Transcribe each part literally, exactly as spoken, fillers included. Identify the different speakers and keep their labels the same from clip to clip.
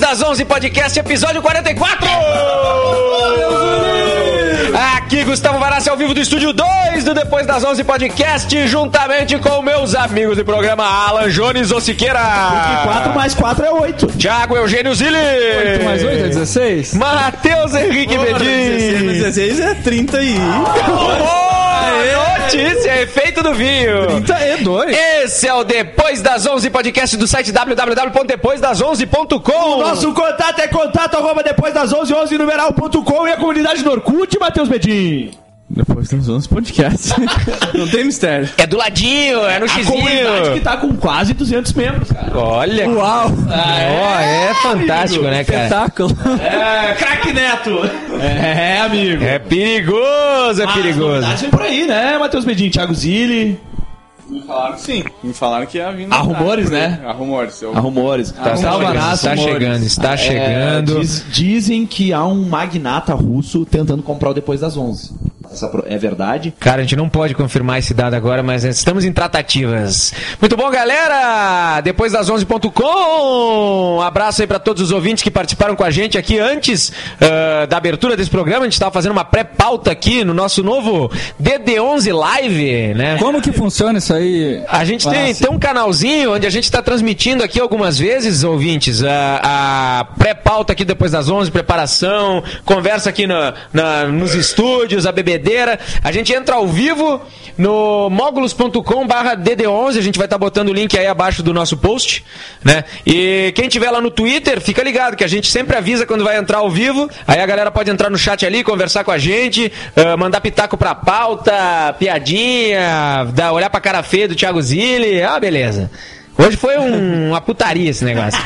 Speaker 1: das onze Podcast, episódio quarenta e quatro! Aqui Gustavo Varassi ao vivo do estúdio dois do Depois das onze Podcast, juntamente com meus amigos do programa Alan Jones ou Siqueira.
Speaker 2: quatro mais quatro é oito.
Speaker 1: Thiago Eugênio Zilli.
Speaker 3: oito mais oito é dezesseis.
Speaker 1: Matheus Henrique Bedin.
Speaker 2: dezesseis é trinta e um.
Speaker 1: Oh, notícia, efeito do vinho.
Speaker 2: trinta e dois.
Speaker 1: Esse é o Depois das onze Podcast do site w w w ponto depois das onze ponto com.
Speaker 2: O nosso contato é contato arroba depois das onze, onze numeral ponto com e a comunidade do Orkut, Matheus Bedin.
Speaker 3: Depois das onze Podcast. Não tem mistério.
Speaker 1: É do ladinho, é no
Speaker 2: A
Speaker 1: xizinho.
Speaker 2: comunidade que tá com quase duzentos membros, cara.
Speaker 1: Olha.
Speaker 3: Uau.
Speaker 1: Ah, é, é fantástico,
Speaker 2: amigo.
Speaker 1: né, cara?
Speaker 3: Espetáculo.
Speaker 2: É, craque Neto. É, amigo.
Speaker 1: É perigoso, é
Speaker 2: Mas
Speaker 1: perigoso.
Speaker 2: novidades vem por aí, né, Matheus Bedin, Thiago Zilli.
Speaker 3: Me falaram que sim. Me falaram que ia vir.
Speaker 2: Há rumores, né?
Speaker 3: Há rumores. Eu...
Speaker 2: Há rumores.
Speaker 1: Tá,
Speaker 2: Gustavo
Speaker 1: chegando,
Speaker 2: Varassi,
Speaker 1: está
Speaker 2: rumores.
Speaker 1: chegando, está
Speaker 2: É,
Speaker 1: chegando.
Speaker 2: diz- dizem que há um magnata russo tentando comprar o Depois das onze. Essa pro- é verdade?
Speaker 1: Cara, a gente não pode confirmar esse dado agora, mas estamos em tratativas. Muito bom, galera! Depois das onze ponto com. Abraço aí pra todos os ouvintes que participaram com a gente aqui antes uh, da abertura desse programa. A gente estava fazendo uma pré-pauta aqui no nosso novo D D onze Live, né?
Speaker 3: Como que funciona isso aí?
Speaker 1: A gente tem, tem um canalzinho onde a gente está transmitindo aqui algumas vezes, ouvintes, a, a pré-pauta aqui depois das onze, preparação, conversa aqui na, na, nos estúdios, a bebedeira. A gente entra ao vivo no mógulos ponto com barra D D onze, a gente vai estar tá botando o link aí abaixo do nosso post, né? E quem tiver lá no Twitter, fica ligado que a gente sempre avisa quando vai entrar ao vivo, aí a galera pode entrar no chat ali, conversar com a gente, uh, mandar pitaco pra pauta, piadinha, dar, olhar pra cara feia do Thiago Zilli, ah, beleza. Hoje foi um, uma putaria esse negócio.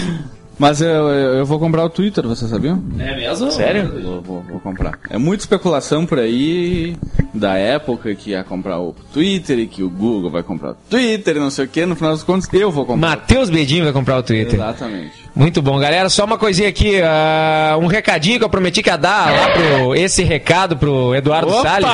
Speaker 3: Mas eu, eu, eu vou comprar o Twitter, você sabia?
Speaker 2: É mesmo?
Speaker 1: Sério?
Speaker 3: Vou, vou, vou comprar. É muita especulação por aí da época que ia comprar o Twitter e que o Google vai comprar o Twitter e não sei o que. No final das contas, eu vou comprar.
Speaker 1: Matheus Bedin vai comprar o Twitter.
Speaker 3: Exatamente.
Speaker 1: Muito bom, galera. Só uma coisinha aqui, uh, um recadinho que eu prometi que ia dar lá pro esse recado pro Eduardo
Speaker 2: Opa!
Speaker 1: Salles.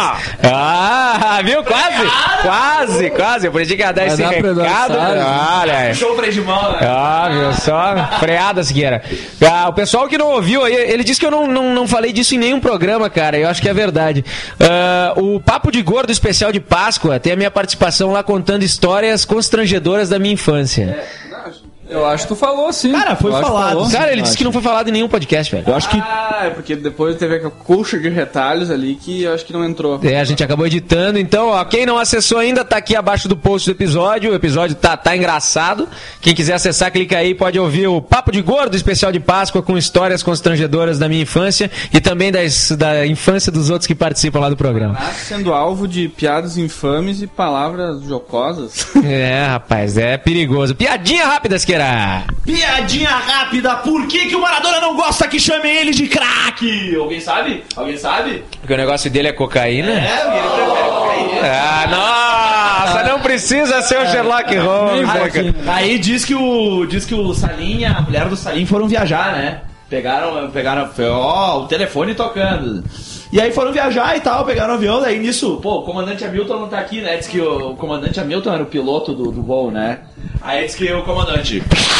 Speaker 1: Ah, viu? Quase, quase, quase. Eu prometi que ia dar
Speaker 3: Vai
Speaker 1: esse
Speaker 3: dar pro Eduardo
Speaker 1: recado.
Speaker 3: Salles.
Speaker 1: Olha aí.
Speaker 2: Show freio de mão, né?
Speaker 1: Ah, viu só? Freada, Siqueira. Ah, o pessoal que não ouviu aí, ele disse que eu não, não, não falei disso em nenhum programa, cara. Eu acho que é verdade. Ah, o Papo de Gordo especial de Páscoa tem a minha participação lá contando histórias constrangedoras da minha infância.
Speaker 3: Eu acho que tu falou, sim.
Speaker 2: Cara, foi
Speaker 3: Eu acho que
Speaker 2: falado.
Speaker 3: falou.
Speaker 1: Cara, ele disse que não foi falado em nenhum podcast, velho.
Speaker 2: Eu acho que
Speaker 3: Ah, é porque depois teve aquela colcha de retalhos ali que eu acho que não entrou.
Speaker 1: É, a gente acabou editando, então, ó, quem não acessou ainda, tá aqui abaixo do post do episódio, o episódio tá, tá engraçado, quem quiser acessar, clica aí, pode ouvir o Papo de Gordo especial de Páscoa com histórias constrangedoras da minha infância e também das, da infância dos outros que participam lá do programa.
Speaker 3: Sendo alvo de piadas infames e palavras jocosas.
Speaker 1: É, rapaz, é perigoso. Piadinha rápida, Siqueira!
Speaker 2: piadinha rápida, por que, que o Maradona não gosta que chamem ele de craque? Alguém sabe? Alguém sabe?
Speaker 1: Porque o negócio dele é cocaína?
Speaker 2: É, porque ele prefere cocaína.
Speaker 1: Ah, nossa, não precisa ser o Sherlock Holmes, né, cara?
Speaker 2: Aí diz que o diz que o Salim e a mulher do Salim foram viajar, né? Pegaram, pegaram, ó, o telefone tocando. E aí foram viajar e tal, pegaram o avião, daí nisso, pô, o comandante Hamilton não tá aqui, né? Diz que o, o comandante Hamilton era o piloto do, do voo, né? Aí diz que o comandante...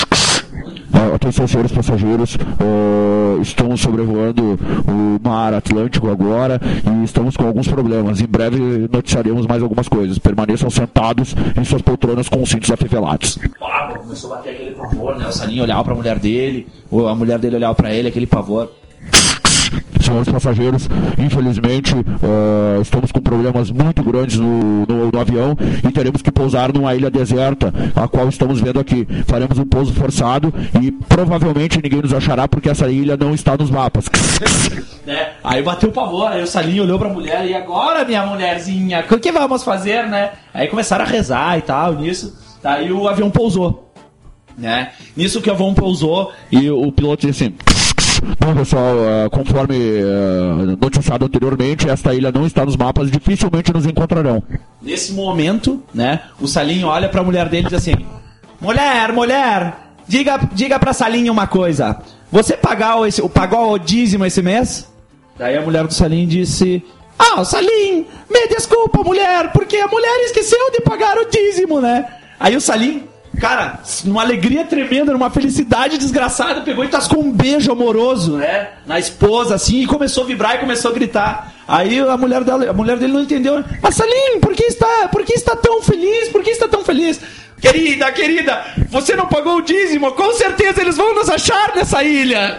Speaker 4: Atenção, senhores passageiros, uh, estamos sobrevoando o mar Atlântico agora e estamos com alguns problemas. Em breve noticiaremos mais algumas coisas. Permaneçam sentados em suas poltronas com os cintos afivelados.
Speaker 2: Ah, começou a bater aquele pavor, né? O Salim olhava pra mulher dele, ou a mulher dele olhava pra ele, aquele pavor.
Speaker 4: Senhores passageiros, infelizmente uh, estamos com problemas muito grandes no, no, no avião e teremos que pousar numa ilha deserta, a qual estamos vendo aqui. Faremos um pouso forçado e provavelmente ninguém nos achará porque essa ilha não está nos mapas.
Speaker 2: Né? Aí bateu o pavor, aí o Salim olhou pra mulher e agora, minha mulherzinha, o que vamos fazer, né? Aí começaram a rezar e tal, nisso. Daí o avião pousou, né? Nisso que o avião pousou
Speaker 4: E o piloto disse assim: bom, pessoal, uh, conforme uh, noticiado anteriormente, esta ilha não está nos mapas, dificilmente nos encontrarão.
Speaker 2: Nesse momento, né, o Salim olha pra mulher dele e diz assim: mulher, mulher, diga, diga pra Salim uma coisa. Você pagou, esse, pagou o dízimo esse mês? Daí a mulher do Salim disse: ah, Salim, me desculpa, mulher, porque a mulher esqueceu de pagar o dízimo, né? Aí o Salim cara, numa alegria tremenda, numa felicidade desgraçada, pegou e tascou um beijo amoroso, né? Na esposa, assim, e começou a vibrar e começou a gritar. Aí a mulher, dela, a mulher dele não entendeu. Mas Salim, por que está, por que está tão feliz? Por que está tão feliz? Querida, querida, você não pagou o dízimo? Com certeza eles vão nos achar nessa ilha.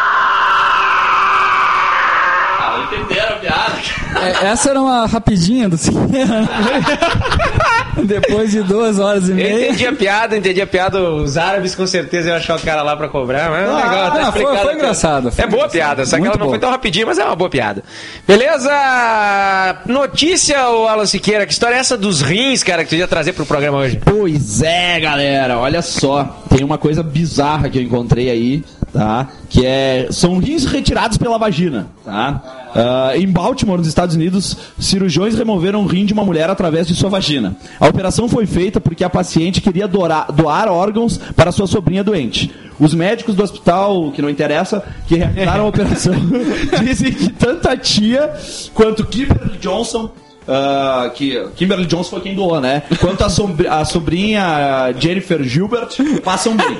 Speaker 2: Ah, não entenderam a piada.
Speaker 5: É, essa era uma rapidinha do cinema. Depois de duas horas e meia.
Speaker 1: Eu entendi a piada, entendi a piada. Os árabes com certeza iam achar o cara lá pra cobrar. Mas é um
Speaker 5: Ah,
Speaker 1: negócio, tá
Speaker 5: não, foi-
Speaker 1: explicado.
Speaker 5: foi engraçado, foi
Speaker 1: É boa
Speaker 5: engraçado.
Speaker 1: piada, só que
Speaker 5: Muito
Speaker 1: ela não
Speaker 5: boa.
Speaker 1: foi tão rapidinha, mas é uma boa piada. Beleza? Notícia, ô Alan Siqueira, que história é essa dos rins, cara, que tu ia trazer pro programa hoje?
Speaker 2: Pois é, galera, olha só. Tem uma coisa bizarra que eu encontrei aí, tá? Que é... São rins retirados pela vagina, tá? Ah, em Baltimore, nos Estados Unidos, cirurgiões removeram um rim de uma mulher através de sua vagina. A operação foi feita porque a paciente queria doar, doar órgãos para sua sobrinha doente. Os médicos do hospital, que não interessa, que realizaram a operação, dizem que tanto a tia quanto Kimberly Johnson... Uh, que Kimberly Johnson foi quem doou, né? Quanto a, sobr- a sobrinha Jennifer Gilbert passam bem.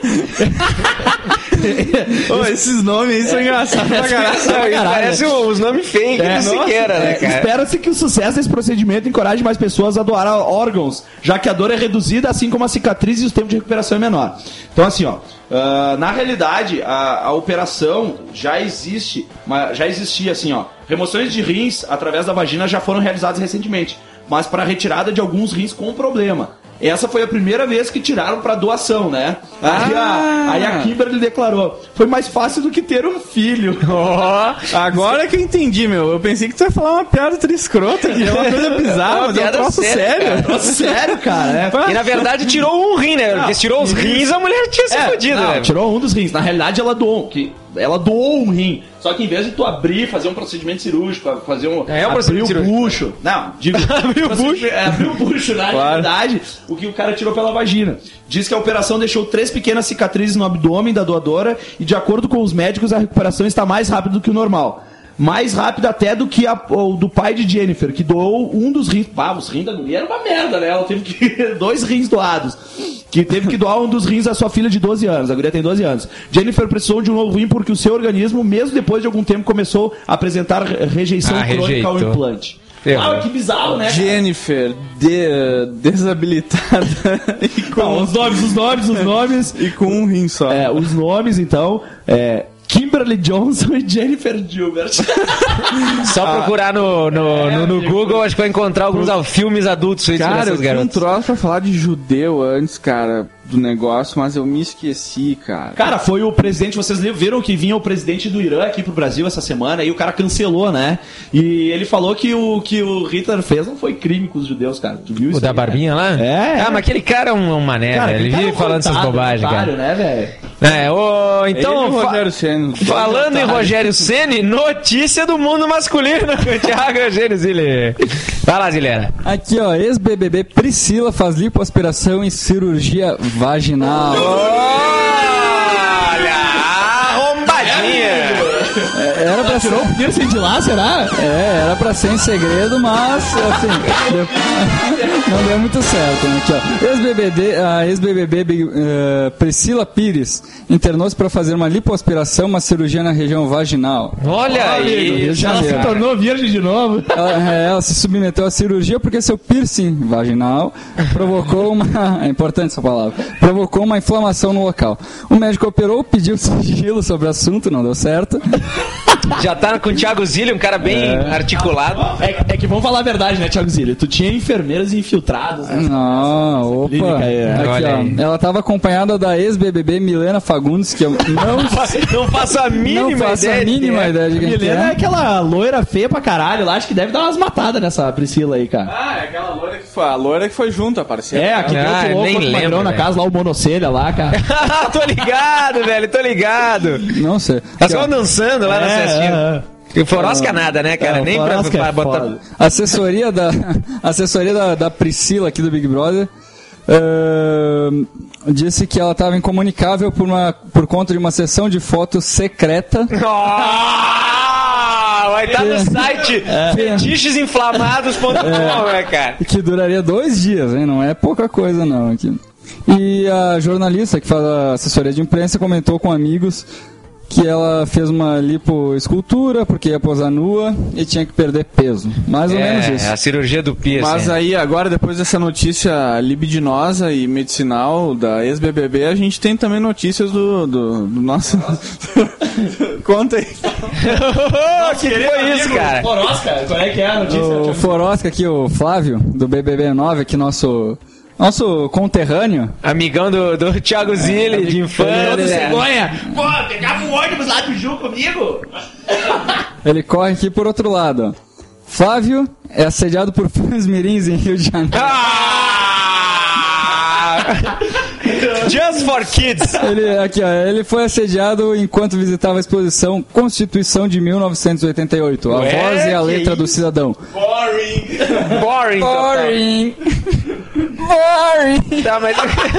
Speaker 3: Ô, esses nomes aí são engraçados pra caralho.
Speaker 1: Parece os nomes fake
Speaker 2: É,
Speaker 1: do
Speaker 2: nossa,
Speaker 1: Siqueira, né,
Speaker 2: é,
Speaker 1: cara?
Speaker 2: Espera-se que o sucesso desse procedimento encoraje mais pessoas a doar órgãos, já que a dor é reduzida, assim como a cicatriz e o tempo de recuperação é menor. Então, assim, ó, uh, na realidade, a, a operação já existe, mas já existia, assim, ó, remoções de rins através da vagina já foram realizadas recentemente, mas para retirada de alguns rins com problema. Essa foi a primeira vez que tiraram para doação, né? Aí, a, aí a Kimberly declarou: foi mais fácil do que ter um filho.
Speaker 3: Oh, agora que eu entendi, meu. Eu pensei que tu ia falar uma piada triscrota, que é uma coisa bizarra,
Speaker 1: Uma
Speaker 3: mas é um
Speaker 1: piada
Speaker 3: troço
Speaker 1: séria,
Speaker 3: sério.
Speaker 1: cara.
Speaker 2: Nossa, sério, cara. É.
Speaker 1: E na verdade tirou um rim, né? Porque se tirou os rins, a mulher tinha se
Speaker 2: É,
Speaker 1: fudido,
Speaker 2: não,
Speaker 1: né?
Speaker 2: tirou um dos rins. Na realidade, ela doou, que ela doou um rim. Só que em vez de tu abrir, fazer um procedimento cirúrgico, fazer um.
Speaker 1: É, é um
Speaker 2: abrir
Speaker 1: procedimento
Speaker 2: o
Speaker 1: cirúrgico.
Speaker 2: bucho. Não, digo. abrir o bucho. É, abrir o bucho, na
Speaker 3: Claro.
Speaker 2: realidade, o que o cara tirou pela vagina. Diz que a operação deixou três pequenas cicatrizes no abdômen da doadora e, de acordo com os médicos, a recuperação está mais rápida do que o normal. Mais rápida até do que a, o do pai de Jennifer, que doou um dos rins. Pá, os rins da mulher era uma merda, né? Ela teve que. Dois rins doados. Que teve que doar um dos rins à sua filha de doze anos. A guria tem doze anos. Jennifer precisou de um novo rim porque o seu organismo, mesmo depois de algum tempo, começou a apresentar rejeição
Speaker 1: Ah,
Speaker 2: crônica ao
Speaker 1: rejeitou.
Speaker 2: implante.
Speaker 1: Ferrou.
Speaker 2: Ah, que bizarro, né? cara?
Speaker 3: Jennifer, de, desabilitada e com,
Speaker 2: Não, os nomes, os nomes, os nomes.
Speaker 3: e com um rim só.
Speaker 2: É, os nomes, então, é Kimberly Johnson e Jennifer Gilbert.
Speaker 1: Só procurar no, no, no, no Google, acho que vai encontrar alguns filmes adultos feitos por
Speaker 3: Cara, eu
Speaker 1: essas
Speaker 3: tinha um
Speaker 1: garotas.
Speaker 3: troço pra falar de judeu antes, cara, do negócio, mas eu me esqueci, cara.
Speaker 2: Cara, foi o presidente, vocês viram que vinha o presidente do Irã aqui pro Brasil essa semana e o cara cancelou, né? E ele falou que o que o Hitler fez não foi crime com os judeus, cara. Tu viu isso?
Speaker 1: O da
Speaker 2: aí,
Speaker 1: barbinha lá?
Speaker 2: É,
Speaker 1: Ah,
Speaker 2: é.
Speaker 1: mas aquele cara é um, um mané,
Speaker 2: Cara,
Speaker 1: velho. Ele
Speaker 2: aquele cara é
Speaker 1: vive
Speaker 2: um
Speaker 1: falando essas
Speaker 2: otário,
Speaker 1: bobagens,
Speaker 2: otário,
Speaker 1: cara.
Speaker 2: né, velho?
Speaker 1: É, ô, então,
Speaker 3: Ele e o
Speaker 1: fa-
Speaker 3: Rogério Ceni.
Speaker 1: falando em Rogério Ceni, notícia do mundo masculino com Thiago Eugênio Zilli. Vai lá, Zilera.
Speaker 5: Aqui, ó, ex-B B B Priscila faz lipoaspiração e cirurgia vaginal.
Speaker 1: Olha, arrombadinha.
Speaker 5: Era pra ser,
Speaker 2: Tirou o piercing de lá, será?
Speaker 5: é, era pra ser em segredo, mas, assim, deu- não deu muito certo, né? Aqui, ó, ex-B B B, a ex-B B B eh, Priscila Pires internou-se pra fazer uma lipoaspiração, uma cirurgia na região vaginal.
Speaker 1: Olha aí.
Speaker 5: Rio de
Speaker 2: Já se
Speaker 5: Janeiro.
Speaker 2: tornou virgem de novo.
Speaker 5: Ela, é, ela se submeteu à cirurgia porque seu piercing vaginal provocou uma... É importante essa palavra. Provocou uma inflamação no local. O médico operou, pediu sigilo sobre o assunto, não deu certo.
Speaker 1: Já tá com o Thiago Zilli, um cara bem articulado.
Speaker 2: É, é que vamos falar a verdade, né, Thiago Zilli? Tu tinha enfermeiras infiltradas, né?
Speaker 5: Não, opa.
Speaker 2: Clínica aí, né?
Speaker 5: Aqui,
Speaker 1: Olha
Speaker 5: ó.
Speaker 1: aí.
Speaker 5: Ela estava acompanhada da ex-B B B Milena Fagundes, que eu não,
Speaker 1: Não faço a mínima
Speaker 5: não faço
Speaker 1: ideia.
Speaker 5: a mínima
Speaker 1: de quem é.
Speaker 5: ideia de quem que
Speaker 2: Milena é
Speaker 5: é.
Speaker 2: aquela loira feia pra caralho lá, acho que deve dar umas matadas nessa Priscila aí, cara.
Speaker 3: Ah, é aquela loira que foi. A loira que foi junto, apareceu.
Speaker 2: É, aqui
Speaker 1: Ah,
Speaker 2: deu
Speaker 1: nem
Speaker 2: outro magrão
Speaker 1: lembro,
Speaker 2: na
Speaker 1: velho.
Speaker 2: casa lá, o monocelha lá, cara.
Speaker 1: Tô ligado, velho, tô ligado.
Speaker 5: Não sei.
Speaker 1: Tá
Speaker 5: Aqui, ó.
Speaker 1: só dançando lá na cestinha. E forosca nada, né, cara?
Speaker 2: É,
Speaker 1: Nem pra,
Speaker 2: forosca é
Speaker 1: pra botar.
Speaker 2: foda.
Speaker 5: Assessoria da, assessoria da, da Priscila aqui do Big Brother ahn, disse que ela estava incomunicável por, uma, por conta de uma sessão de fotos secreta.
Speaker 1: Ah, vai estar no site fetichesinflamados ponto com, né, cara?
Speaker 5: Que duraria dois dias, hein? Não é pouca coisa, não. Aqui. E a jornalista que faz a assessoria de imprensa comentou com amigos que ela fez uma lipoescultura porque ia posar nua e tinha que perder peso. Mais ou
Speaker 1: é,
Speaker 5: menos isso.
Speaker 1: É a cirurgia do piercing.
Speaker 3: Mas aí agora, depois dessa notícia libidinosa e medicinal da ex-B B B, a gente tem também notícias do, do, do nosso... Conta aí.
Speaker 1: O que foi isso, cara?
Speaker 2: Forosca, qual é que é a notícia?
Speaker 5: O Forosca aqui, o Flávio, do B B B nove, aqui nosso... Nosso conterrâneo.
Speaker 1: Amigão do, do Thiago Zilli, de infância.
Speaker 2: Do cegonha. Pô, pegava o ônibus lá do Ju comigo.
Speaker 5: Ele corre aqui por outro lado. Ó. Flávio é assediado por fãs mirins em Rio de Janeiro.
Speaker 1: Ah! Just for kids.
Speaker 5: Ele, aqui, ó, ele foi assediado enquanto visitava a exposição Constituição de mil novecentos e oitenta e oito. A
Speaker 1: Ué,
Speaker 5: voz e a letra do cidadão.
Speaker 3: Boring!
Speaker 1: Boring.
Speaker 5: Boring! Boring!
Speaker 1: Tá, mas...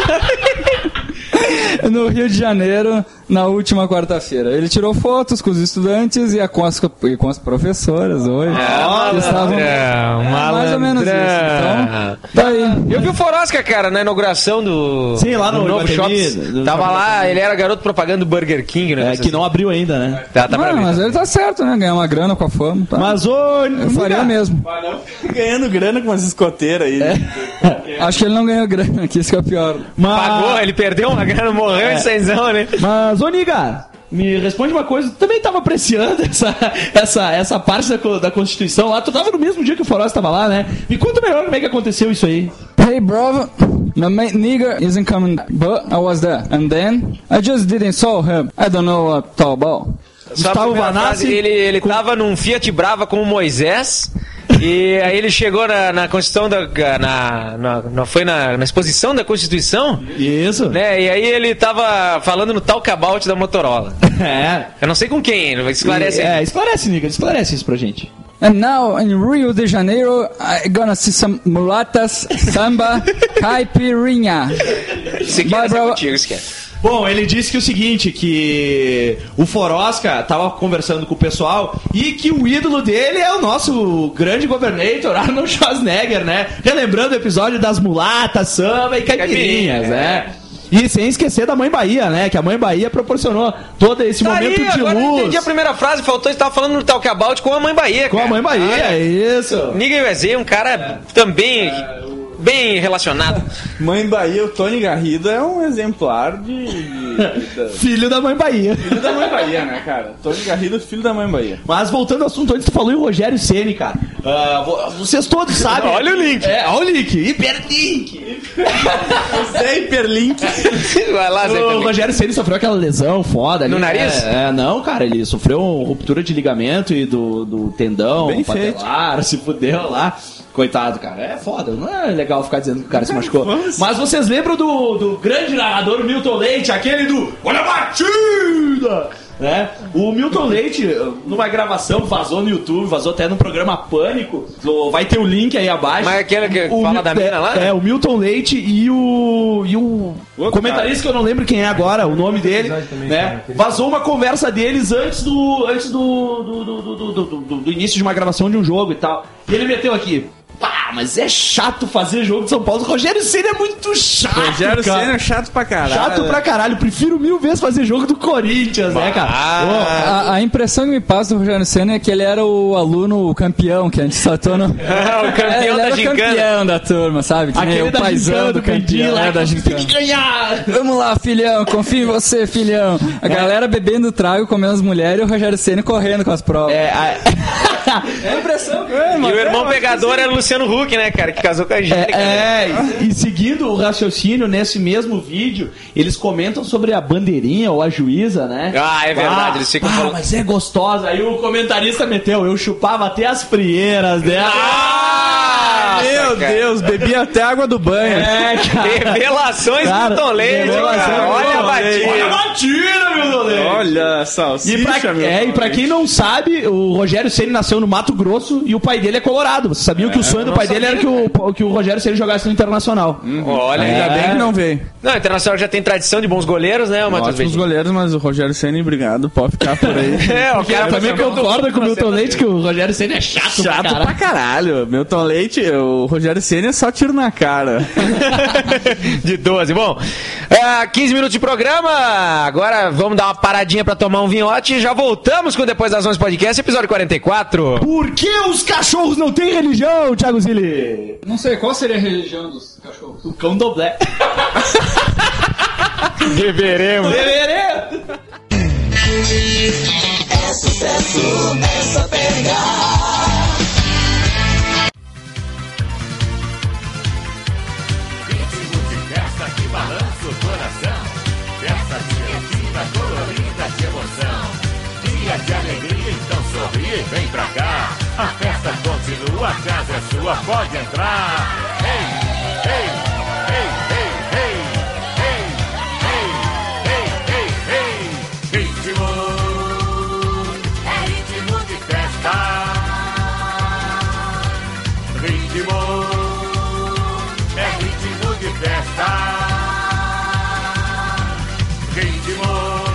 Speaker 5: No Rio de Janeiro, na última quarta-feira. Ele tirou fotos com os estudantes e, a, com, as, e com as professoras hoje.
Speaker 1: É,
Speaker 5: que estavam,
Speaker 1: malandrão,
Speaker 5: é, mais ou menos isso. Então, tá aí.
Speaker 1: Eu vi o Forosca, cara, na inauguração do,
Speaker 2: Sim, lá no
Speaker 1: do novo
Speaker 2: Iguatemi,
Speaker 1: shopping.
Speaker 2: do
Speaker 1: Tava
Speaker 2: shopping.
Speaker 1: lá, ele era garoto propaganda do Burger King, né?
Speaker 2: É, que não abriu ainda, né?
Speaker 1: Tá, tá pra
Speaker 5: Não,
Speaker 1: mim.
Speaker 5: mas ele tá certo, né? Ganhar uma grana com a fama. Tá?
Speaker 2: Mas, ô...
Speaker 5: Eu faria mesmo.
Speaker 3: Mas não ganhando grana com umas escoteiras aí.
Speaker 5: É. Acho que ele não ganhou grana, que isso que é o pior.
Speaker 2: Mas...
Speaker 1: Pagou, ele perdeu uma grana, morreu de cenzão, né?
Speaker 2: Mas, ô Niga, me responde uma coisa. Tu também tava apreciando essa, essa, essa parte da, da Constituição lá. Tu tava no mesmo dia que o Forosca tava lá, né? Me conta melhor como é que aconteceu isso aí.
Speaker 5: Hey brother, my mate nigger isn't coming, but I was there. And then, I just didn't saw him. I don't know what to about.
Speaker 1: Só a
Speaker 2: Gustavo
Speaker 1: primeira
Speaker 2: Vanassi,
Speaker 1: frase, ele, ele tava num Fiat Brava com o Moisés. E aí ele chegou na, na Constituição da. Na, na, na, foi na, na exposição da Constituição,
Speaker 2: Isso.
Speaker 1: né? E aí ele tava falando no Talk About da Motorola.
Speaker 2: É.
Speaker 1: Eu não sei com quem, esclarece.
Speaker 2: É, esclarece, Niga, esclarece isso pra gente.
Speaker 5: And now in Rio de Janeiro, I gonna see some mulatas, samba, caipirinha.
Speaker 1: Isso aqui
Speaker 5: Bye,
Speaker 1: é
Speaker 5: bro.
Speaker 1: contigo, isso aqui é.
Speaker 2: Bom, ele disse que o seguinte, que o Forosca tava conversando com o pessoal e que o ídolo dele é o nosso grande governador, Arnold Schwarzenegger, né? Relembrando o episódio das mulatas, samba e caipirinhas,
Speaker 1: Caipirinha,
Speaker 2: né? E sem esquecer da Mãe Bahia, né? Que a Mãe Bahia proporcionou todo esse
Speaker 1: Tá
Speaker 2: momento
Speaker 1: aí,
Speaker 2: de
Speaker 1: agora eu
Speaker 2: luz.
Speaker 1: entendi a primeira frase, faltou, você tava falando no Talk About com a Mãe Bahia,
Speaker 2: Com
Speaker 1: cara.
Speaker 2: a Mãe Bahia,
Speaker 1: Ah,
Speaker 2: isso.
Speaker 1: Nigga U S A, um cara também bem relacionado.
Speaker 3: Mãe Bahia, o Tony Garrido é um exemplar de... de-
Speaker 2: Filho da Mãe Bahia.
Speaker 3: Filho da Mãe Bahia, né, cara? Tony Garrido, filho da Mãe Bahia.
Speaker 2: Mas voltando ao assunto, antes tu falou em Rogério Ceni, cara. Ah, vo- vocês todos sabem.
Speaker 1: Olha o link.
Speaker 2: É, olha o link. Hiperlink.
Speaker 3: Zé Hiperlink.
Speaker 1: Vai lá, Zé.
Speaker 2: O
Speaker 1: Felipe.
Speaker 2: Rogério Ceni sofreu aquela lesão foda ali.
Speaker 1: No nariz?
Speaker 2: É, é, não, cara, ele sofreu ruptura de ligamento e do, do tendão,
Speaker 3: Bem feito.
Speaker 2: patelar, se fudeu lá. Coitado, cara, é foda, não é legal ficar dizendo que o cara se machucou.
Speaker 3: Vamos.
Speaker 2: Mas vocês lembram do, do grande narrador Milton Leite, aquele do Olha a batida! Né? O Milton Leite, numa gravação, vazou no YouTube, vazou até no programa Pânico. Vai ter o link aí abaixo.
Speaker 1: Mas aquele que
Speaker 2: O
Speaker 1: fala
Speaker 2: Mil-
Speaker 1: da mina lá?
Speaker 2: É, o Milton Leite e o. E o
Speaker 3: Outro
Speaker 2: comentarista que eu não lembro quem é agora, o nome dele. Né? Vazou uma conversa deles antes do. Antes do do, do, do, do, do- do início de uma gravação de um jogo e tal. E ele meteu aqui. Pá, mas é chato fazer jogo de São Paulo. O Rogério Ceni é muito chato.
Speaker 3: Rogério
Speaker 2: cara.
Speaker 3: Ceni é chato pra caralho.
Speaker 2: Chato pra caralho. Prefiro mil vezes fazer jogo do Corinthians, né, cara?
Speaker 1: Ah,
Speaker 5: A, a impressão que me passa do Rogério Ceni é que ele era o aluno o campeão que a gente saltou no.
Speaker 1: o campeão
Speaker 5: É, ele
Speaker 1: da
Speaker 5: era o
Speaker 1: gincana.
Speaker 5: campeão da turma, sabe? Que nem
Speaker 2: Aquele
Speaker 5: o
Speaker 2: da
Speaker 5: paizão
Speaker 2: gincana
Speaker 5: do
Speaker 2: do Candim
Speaker 5: campeão,
Speaker 2: lá,
Speaker 5: é, da
Speaker 2: que tem
Speaker 5: gincana.
Speaker 2: que ganhar.
Speaker 5: Vamos lá, filhão, confio em você, filhão. A galera bebendo trago, comendo as mulheres e o Rogério Ceni correndo com as provas.
Speaker 2: É, a...
Speaker 5: É a impressão que
Speaker 1: E o irmão pegador era o Luciano Huck, né, cara? Que casou com a Angélica. né?
Speaker 2: É, é, e, e seguindo o raciocínio, nesse mesmo vídeo, eles comentam sobre a bandeirinha ou a juíza, né?
Speaker 1: Ah, é verdade,
Speaker 2: Ah,
Speaker 1: eles ficam
Speaker 2: ah,
Speaker 1: falando.
Speaker 2: mas é gostosa. Aí o comentarista meteu, eu chupava até as frieiras dela.
Speaker 1: Ah,
Speaker 3: Meu
Speaker 1: cara.
Speaker 3: Deus, bebi até água do banho.
Speaker 2: É, cara.
Speaker 1: Revelações
Speaker 2: Cara,
Speaker 1: do Tom Leite,
Speaker 2: revelações
Speaker 1: cara.
Speaker 2: do
Speaker 1: Olha a
Speaker 2: Tom Leite. Olha a
Speaker 1: batida.
Speaker 2: batida, meu Leite.
Speaker 3: Olha,
Speaker 2: E
Speaker 3: salsicha,
Speaker 2: pra,
Speaker 3: meu
Speaker 2: é, e pra
Speaker 3: Deus.
Speaker 2: quem não sabe, o Rogério Ceni nasceu nasceu no Mato Grosso e o pai dele é colorado. Vocês sabiam é, que o sonho do pai dele era que o, que o Rogério Ceni jogasse no Internacional.
Speaker 3: Uhum. Olha, ainda é. bem que não veio.
Speaker 1: Não, o Internacional já tem tradição de bons goleiros, né, Matheus Bedim?
Speaker 3: Ótimos goleiros, mas o Rogério Ceni, obrigado, pode ficar por aí.
Speaker 2: É, o cara também concorda com o Milton Leite que o Rogério Ceni é chato,
Speaker 3: chato pra caralho. pra caralho. Milton Leite, o Rogério Ceni é só tiro na cara.
Speaker 1: De doze. Bom, uh, quinze minutos de programa. Agora vamos dar uma paradinha pra tomar um vinhote e já voltamos com Depois das onze Podcast, episódio quarenta e quatro.
Speaker 2: Por que os cachorros não têm religião, Thiago Zilli?
Speaker 5: Não sei, qual seria a religião dos cachorros?
Speaker 2: O cão doblé.
Speaker 1: Deveremos.
Speaker 2: Deveremos.
Speaker 6: É sucesso, é só pegar. Ritmo de festa que balança o coração. Festa divertida, colorida de emoção. Dia de alegria, então sorri e vem pra cá. A festa continua, a casa é sua, pode entrar. Ei, ei, ei, ei, ei, ei, ei, ei, ei, ei. Ritmo, é ritmo de festa. Ritmo, é ritmo de festa. Ritmo,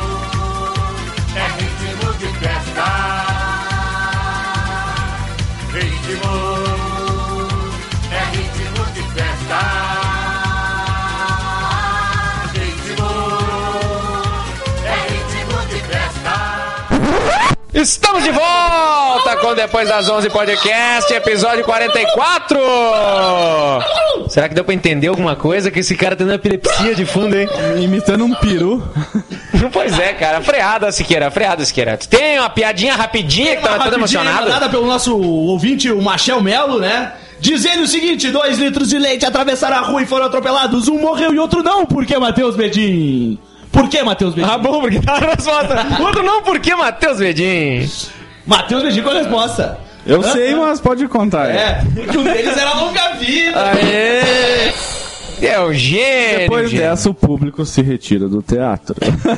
Speaker 6: é ritmo de festa. Ritmo, é ritmo de festa. Ritmo, é ritmo de festa.
Speaker 1: Estamos de volta com Depois das onze Podcast, episódio quarenta e quatro. Será que deu pra entender alguma coisa? Que esse cara tem uma epilepsia de fundo, hein?
Speaker 3: Imitando um peru.
Speaker 1: Pois é, cara. Freada, Siqueira. Freada, Siqueira. Tu tem uma piadinha rapidinha que tava todo emocionado?
Speaker 2: Nada pelo nosso ouvinte, o Machel Melo, né? Dizendo o seguinte: dois litros de leite atravessaram a rua e foram atropelados. Um morreu e outro não. Por que, Matheus Bedim? Por que, Matheus Bedim?
Speaker 1: Ah, bom, porque tá na resposta. Outro não, por que, Matheus Bedim?
Speaker 2: Matheus Bedim com a resposta.
Speaker 3: Eu Hã? sei, mas pode contar.
Speaker 2: É, que um deles era longa vida.
Speaker 1: Aê! É o gênio.
Speaker 3: Depois
Speaker 1: gênio.
Speaker 3: dessa, o público se retira do teatro.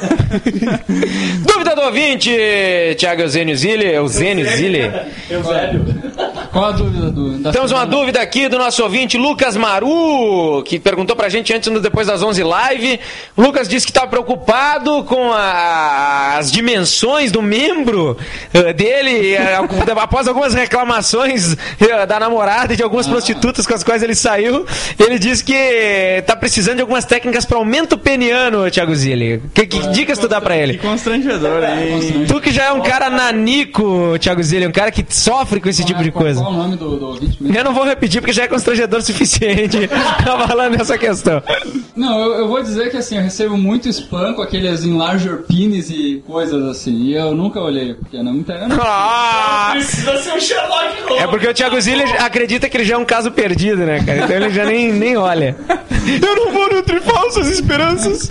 Speaker 1: Dúvida do ouvinte, Thiago Eugênio Zilli. Eugênio Zilli.
Speaker 2: Eusébio.
Speaker 5: Qual a dúvida do... Da
Speaker 1: Temos uma
Speaker 5: semana?
Speaker 1: dúvida aqui do nosso ouvinte, Lucas Maru, que perguntou pra gente antes, no Depois das onze Live. O Lucas disse que estava preocupado com a, as dimensões do membro uh, dele, uh, após algumas reclamações uh, da namorada e de algumas ah. prostitutas com as quais ele saiu. Ele disse que tá precisando de algumas técnicas para aumento peniano, Thiago Zilli. Que, que dicas tu dá pra ele?
Speaker 3: Que constrangedor, hein?
Speaker 1: Tu que já é um cara nanico, Thiago Zilli, um cara que sofre com esse
Speaker 5: Qual,
Speaker 1: tipo de
Speaker 5: qual,
Speaker 1: coisa.
Speaker 5: Qual o nome do, do ouvinte mesmo?
Speaker 1: Eu não vou repetir porque já é constrangedor o suficiente tá falando nessa questão.
Speaker 5: Não, eu, eu vou dizer que assim, eu recebo muito spam com aqueles enlarger penis e coisas assim, e eu nunca olhei, porque na internet não
Speaker 1: Ah!
Speaker 2: Precisa ser um Sherlock Holmes.
Speaker 1: É porque o Thiago Zilli acredita que ele já é um caso perdido, né, cara? Então ele já nem, nem olha. Eu não vou nutrir falsas esperanças.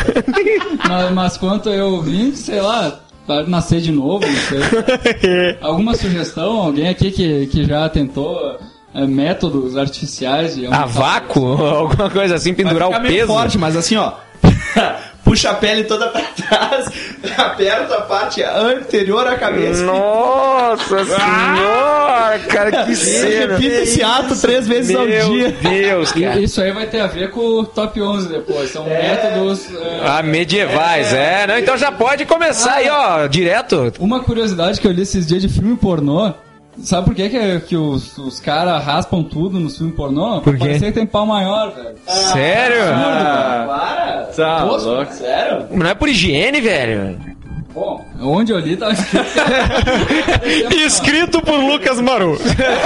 Speaker 5: mas, mas quanto eu vim, sei lá, para nascer de novo, não sei. Alguma sugestão? Alguém aqui que, que já tentou é, métodos artificiais de
Speaker 1: A vácuo? Alguma coisa assim, pendurar o peso?
Speaker 2: Forte, mas assim, ó. Puxa a pele toda pra trás, aperta a parte anterior à cabeça.
Speaker 1: Nossa senhora, cara, que cena.
Speaker 2: Repita esse ato três vezes
Speaker 1: Meu
Speaker 2: ao dia.
Speaker 1: Deus, cara.
Speaker 5: E isso aí vai ter a ver com o top onze depois. São é. métodos... É,
Speaker 1: ah, medievais, é. é. Não, então já pode começar ah, aí, ó, direto.
Speaker 5: Uma curiosidade que eu li esses dias de filme pornô. Sabe por que, que, que os, os caras raspam tudo no filme pornô?
Speaker 1: Por quê?
Speaker 5: Parece que tem pau maior, velho.
Speaker 1: Sério?
Speaker 2: Ah,
Speaker 3: para! Tá louco.
Speaker 2: Sério?
Speaker 1: Não é por higiene, velho?
Speaker 5: Bom, onde eu li tava escrito...
Speaker 1: Escrito por Lucas Maru.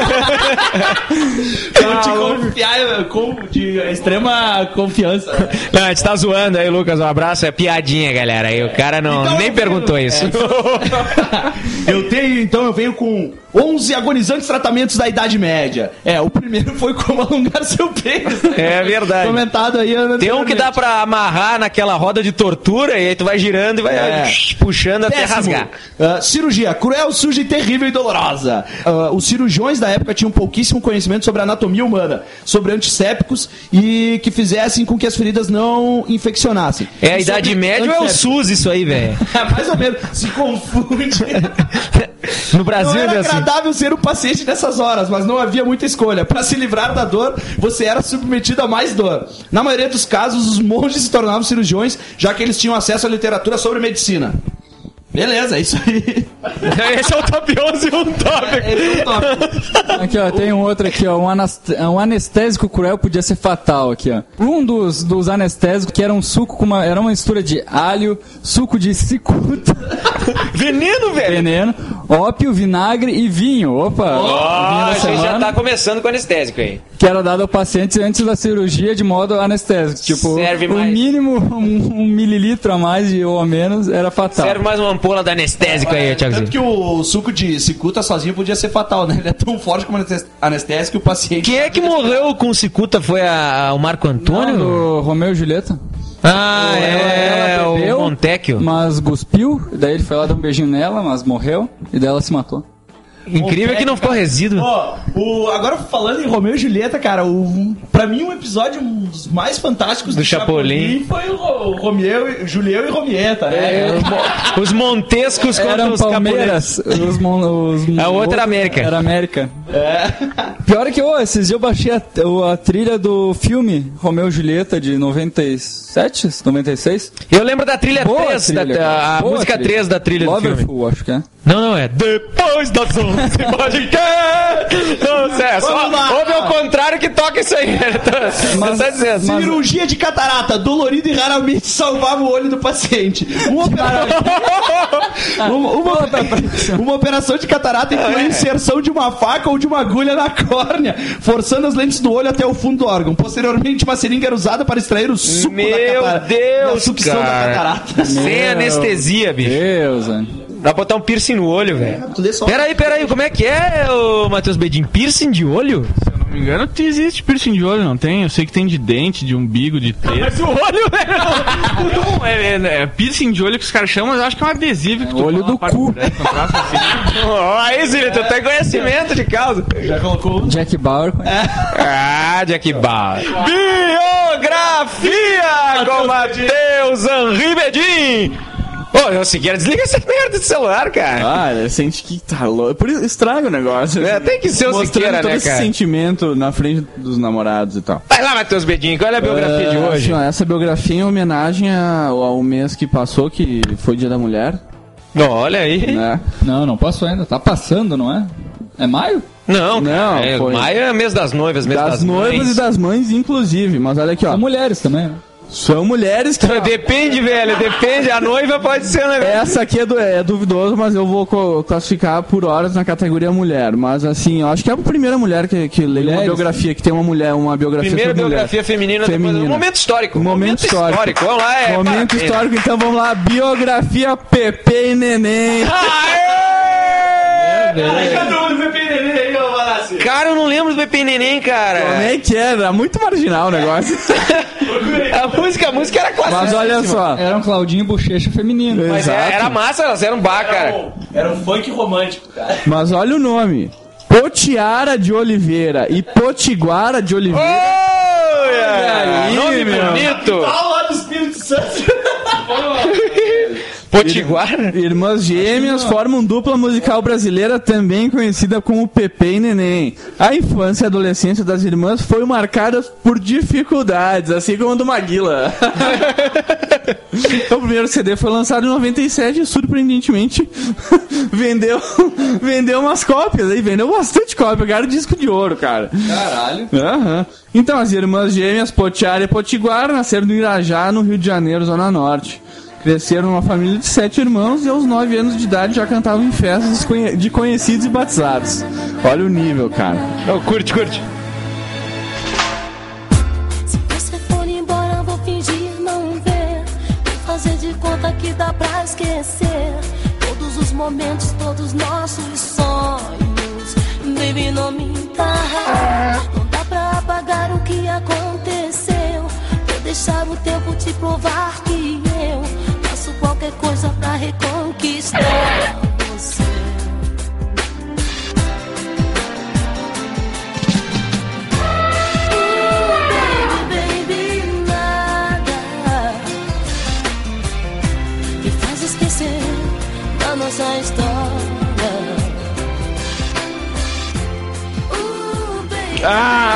Speaker 2: Eu te confiar com, de extrema confiança.
Speaker 1: Não, a gente tá zoando aí, Lucas. Um abraço. É piadinha, galera. Aí o cara não,
Speaker 2: então,
Speaker 1: nem perguntou tenho, isso.
Speaker 2: É, eu tenho, então, eu venho com onze agonizantes tratamentos da Idade Média. É, o primeiro foi como alongar seu pênis.
Speaker 1: É verdade.
Speaker 2: Comentado aí.
Speaker 1: Tem um que dá pra amarrar naquela roda de tortura e aí tu vai girando e vai é. puxando até Até rasgar.
Speaker 2: Uh, cirurgia, cruel, suja e terrível e dolorosa. Uh, os cirurgiões da época tinham pouquíssimo conhecimento sobre a anatomia humana, sobre antissépticos e que fizessem com que as feridas não infeccionassem.
Speaker 1: É a
Speaker 2: E
Speaker 1: Idade
Speaker 2: sobre
Speaker 1: Média ou é o
Speaker 2: antissépticos.
Speaker 1: SUS isso aí, velho?
Speaker 2: Mais ou menos, se confunde.
Speaker 1: No Brasil
Speaker 2: Não era
Speaker 1: é assim.
Speaker 2: agradável ser o paciente nessas horas, mas não havia muita escolha. Para se livrar da dor, você era submetido a mais dor. Na maioria dos casos, os monges se tornavam cirurgiões, já que eles tinham acesso à literatura sobre medicina. Beleza, é isso aí.
Speaker 1: Esse é o top onze, um tópico.
Speaker 2: Esse é o tópico.
Speaker 5: Aqui, ó, tem um outro aqui, ó. Um, anast- um anestésico cruel podia ser fatal aqui, ó. Um dos, dos anestésicos que era um suco com uma. Era uma mistura de alho, suco de cicuta,
Speaker 1: Veneno, velho.
Speaker 5: veneno, ópio, vinagre e vinho. Opa!
Speaker 1: Ó,
Speaker 5: vinho da
Speaker 1: a gente já
Speaker 5: semana,
Speaker 1: tá começando com anestésico aí.
Speaker 5: que era dado ao paciente antes da cirurgia de modo anestésico. Tipo,
Speaker 1: Serve
Speaker 5: o
Speaker 1: mais.
Speaker 5: mínimo, um, um mililitro a mais ou a menos era fatal.
Speaker 1: Serve mais uma ampola da anestésico aí, Thiagozinho.
Speaker 2: Tanto que o suco de cicuta sozinho podia ser fatal, né? Ele é tão forte como anestes- anestésico que o paciente...
Speaker 1: Quem é que morreu com cicuta? Foi a, a- o Marco Antônio?
Speaker 5: Não, do Romeu e Julieta.
Speaker 1: Ah, é,
Speaker 5: Ela bebeu,
Speaker 1: o Montecchio.
Speaker 5: Mas cuspiu, daí ele foi lá dar um beijinho nela, mas morreu, e daí ela se matou.
Speaker 1: Incrível que não ficou resíduo.
Speaker 2: Ó, o, agora falando em Romeu e Julieta, cara, o, pra mim um episódio um dos mais fantásticos
Speaker 1: Do Chapolin.
Speaker 2: foi o, Ro- o Romeu, e- Julieu e Romieta, né?
Speaker 1: É, os Montescos contra
Speaker 5: Eram
Speaker 1: os Capoleiros.
Speaker 5: Palmeiras, os, mon- os
Speaker 1: A outra era América.
Speaker 5: Era América. Pior é que, ô, esses dias eu baixei a, o- a trilha do filme Romeu e Julieta de noventa e sete, noventa e seis.
Speaker 1: Eu lembro da trilha
Speaker 5: Boa
Speaker 1: três,
Speaker 5: trilha,
Speaker 1: da,
Speaker 5: cara.
Speaker 1: a, a
Speaker 5: Boa
Speaker 1: música
Speaker 5: trilha.
Speaker 1: três da trilha do filme.
Speaker 5: Loverful, acho que é.
Speaker 1: Não, não, é Depois das onze pode que... Não, sério, só
Speaker 2: Vamos lá.
Speaker 1: ouve ao contrário que toca isso aí. Mas, tá dizendo.
Speaker 2: Cirurgia de catarata, dolorido e raramente salvava o olho do paciente. Uma, opera- uma, uma- uma operação de catarata inclui a inserção de uma faca ou de uma agulha na córnea, forçando as lentes do olho até o fundo do órgão. Posteriormente, uma seringa era usada para extrair o suco da
Speaker 1: Meu
Speaker 2: catarata. da
Speaker 1: Deus,
Speaker 2: sucção da
Speaker 1: cara.
Speaker 2: catarata.
Speaker 1: Sem
Speaker 5: Meu
Speaker 1: anestesia, bicho.
Speaker 5: Deus, velho.
Speaker 1: Dá pra botar um piercing no olho, velho.
Speaker 2: Tu lê só.
Speaker 1: Peraí, peraí, como é que é, ô Matheus Bedin? Piercing de olho?
Speaker 3: Se eu não me engano, existe piercing de olho, não tem? Eu sei que tem de dente, de umbigo, de teta.
Speaker 1: Mas o olho, velho.
Speaker 3: Não, é, é, é piercing de olho que os caras chamam, mas eu acho que é um adesivo que tu
Speaker 5: olho
Speaker 3: cola na
Speaker 5: do
Speaker 3: parte
Speaker 5: cu.
Speaker 3: do branco, um troço assim.
Speaker 1: Ó, aí, Zilha, tu tem conhecimento de causa.
Speaker 2: Já colocou.
Speaker 5: Jack Bauer.
Speaker 1: Ah, Jack Bauer. Biografia com Matheus Henri Bedin. Ô, eu sequer desliga essa merda de celular, cara.
Speaker 3: Ah, ele sente que tá louco. Por isso estraga o negócio.
Speaker 1: É, tem que ser o
Speaker 3: Mostrando
Speaker 1: Siqueira,
Speaker 3: todo
Speaker 1: né,
Speaker 3: esse
Speaker 1: cara?
Speaker 3: sentimento na frente dos namorados e tal.
Speaker 1: Vai lá, Matheus Bedin, qual é a biografia de
Speaker 3: É,
Speaker 1: hoje?
Speaker 3: assim, ó, essa biografia é em homenagem ao, ao mês que passou, que foi Dia da Mulher,
Speaker 1: Olha aí.
Speaker 3: né?
Speaker 5: Não, não passou ainda. Tá passando, não é? É maio?
Speaker 1: Não,
Speaker 3: Não,
Speaker 1: cara, é,
Speaker 3: foi-
Speaker 1: maio é mês das noivas, mês das,
Speaker 3: Das noivas
Speaker 1: mães.
Speaker 3: e das mães, inclusive. Mas olha aqui, ó.
Speaker 5: São mulheres também, né?
Speaker 3: São mulheres que...
Speaker 1: Depende, velho, depende. A noiva pode ser um negócio.
Speaker 3: Essa aqui é, du- é duvidoso, mas eu vou co- classificar por horas na categoria mulher. Mas assim, eu acho que é a primeira mulher que, que lê uma
Speaker 5: Mulheres.
Speaker 3: biografia, que tem uma mulher, uma biografia
Speaker 1: Primeira
Speaker 3: sobre
Speaker 1: biografia
Speaker 3: mulher.
Speaker 1: feminina,
Speaker 3: Feminina.
Speaker 1: depois. Momento histórico.
Speaker 3: Momento histórico.
Speaker 1: Vamos lá, é.
Speaker 3: Momento
Speaker 1: parabéns.
Speaker 3: histórico, então vamos lá. Biografia Pepe e Neném.
Speaker 1: Cara, eu não lembro do Pepe Neném, cara.
Speaker 3: Como é que era? Muito marginal o negócio.
Speaker 1: A música, a música era clássica.
Speaker 3: Mas olha só.
Speaker 5: Era um Claudinho Bochecha feminino.
Speaker 1: Mas
Speaker 3: Exato.
Speaker 1: era, era massa, elas eram bar, cara.
Speaker 2: Era um funk romântico, cara.
Speaker 3: Mas olha o nome. Potiara de Oliveira e Potiguara de Oliveira.
Speaker 1: Olha
Speaker 3: aí,
Speaker 1: nome
Speaker 3: meu.
Speaker 1: bonito.
Speaker 2: lá do Espírito Santo.
Speaker 1: Potiguara?
Speaker 3: Irmãs gêmeas formam dupla musical brasileira também conhecida como Pepe e Neném. A infância e adolescência das irmãs foi marcada por dificuldades, assim como a do Maguila. O primeiro C D foi lançado em noventa e sete e, surpreendentemente, vendeu, vendeu umas cópias, aí vendeu bastante cópia, ganharam disco de ouro, cara.
Speaker 5: Caralho.
Speaker 3: Aham. Então, as irmãs gêmeas Potiara e Potiguara nasceram no Irajá, no Rio de Janeiro, Zona Norte. Cresceram numa família de sete irmãos e aos nove anos de idade já cantavam em festas de conhecidos e batizados. Olha o nível, cara.
Speaker 1: Oh, curte, curte.
Speaker 7: Se você for embora, vou fingir não ver. Vou fazer de conta que dá pra esquecer todos os momentos, todos nossos sonhos. Baby, não minta. Não dá pra apagar o que aconteceu. Vou deixar o tempo te provar que eu faço qualquer coisa pra reconquistar.
Speaker 1: Ah!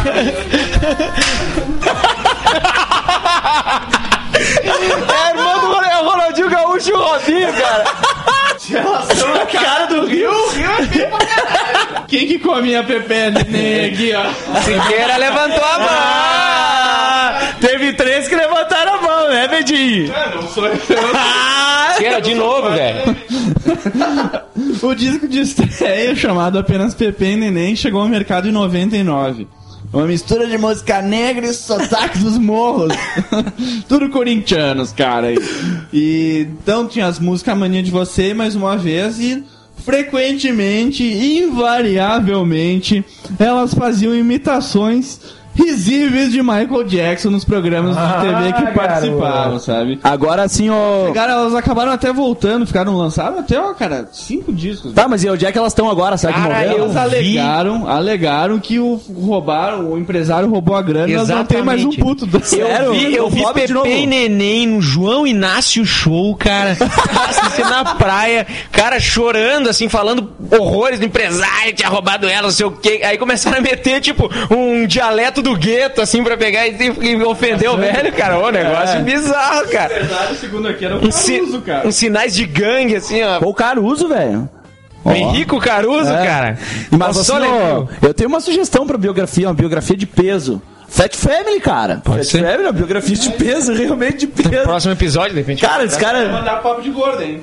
Speaker 1: É irmão do Ronaldinho, o Ronaldinho Gaúcho e o Robinho, cara.
Speaker 3: Relação a cara do Rio. O Rio é feio pra caralho. Quem que comia Pepe Neném aqui, ó?
Speaker 1: Siqueira levantou a mão.
Speaker 3: Ah, teve três que levantaram a mão, né, Bedinho?
Speaker 2: É, não sou eu.
Speaker 1: Siqueira, de novo, velho.
Speaker 3: O disco de estreia, chamado apenas Pepe e Neném, chegou ao mercado em noventa e nove. Uma mistura de música negra e sotaque dos morros. Tudo corintianos, cara. E então tinha as músicas A Mania de Você, mais uma vez, e frequentemente, invariavelmente, elas faziam imitações risíveis de Michael Jackson nos programas
Speaker 1: Ah,
Speaker 3: de T V que participavam,
Speaker 1: garoto.
Speaker 3: sabe?
Speaker 5: Agora sim, ó.
Speaker 3: Cara, elas acabaram até voltando, ficaram lançadas até, ó, cara, cinco discos.
Speaker 5: Tá, mas e onde é que elas estão agora? Será que
Speaker 1: Cara,
Speaker 5: morreram?
Speaker 1: eu
Speaker 3: Elas alegaram, alegaram que o roubaram, o empresário roubou a grana e elas não tem mais um
Speaker 1: Exatamente.
Speaker 3: puto. Do...
Speaker 5: Sério?
Speaker 1: Eu vi, eu vi
Speaker 5: Rob de novo.
Speaker 1: Pepe e Neném no João Inácio Show, cara. Assim, na praia, cara chorando, assim, falando horrores do empresário, tinha roubado ela, não sei o quê. Aí começaram a meter, tipo, um dialeto do gueto, assim, pra pegar e, e ofender o velho, cara. Ô, negócio
Speaker 5: É.
Speaker 3: Na
Speaker 1: bizarro, cara.
Speaker 3: verdade, segundo aqui, era o
Speaker 1: Um si-
Speaker 3: Caruso, cara.
Speaker 1: uns sinais de gangue, assim, ó.
Speaker 5: Pô, o Caruso, velho.
Speaker 1: O Henrico Caruso,
Speaker 5: É.
Speaker 1: cara.
Speaker 5: Mas
Speaker 1: Ó,
Speaker 5: assim,
Speaker 1: só
Speaker 5: ó,
Speaker 1: lembrou.
Speaker 5: eu tenho uma sugestão pra biografia, uma biografia de peso. Fat Family, cara.
Speaker 1: Pode
Speaker 5: Fat
Speaker 1: ser.
Speaker 5: Family é uma biografia de peso, realmente de peso.
Speaker 1: Próximo episódio, de repente.
Speaker 5: Cara, esse cara...
Speaker 3: Mandar papo de gordo, hein?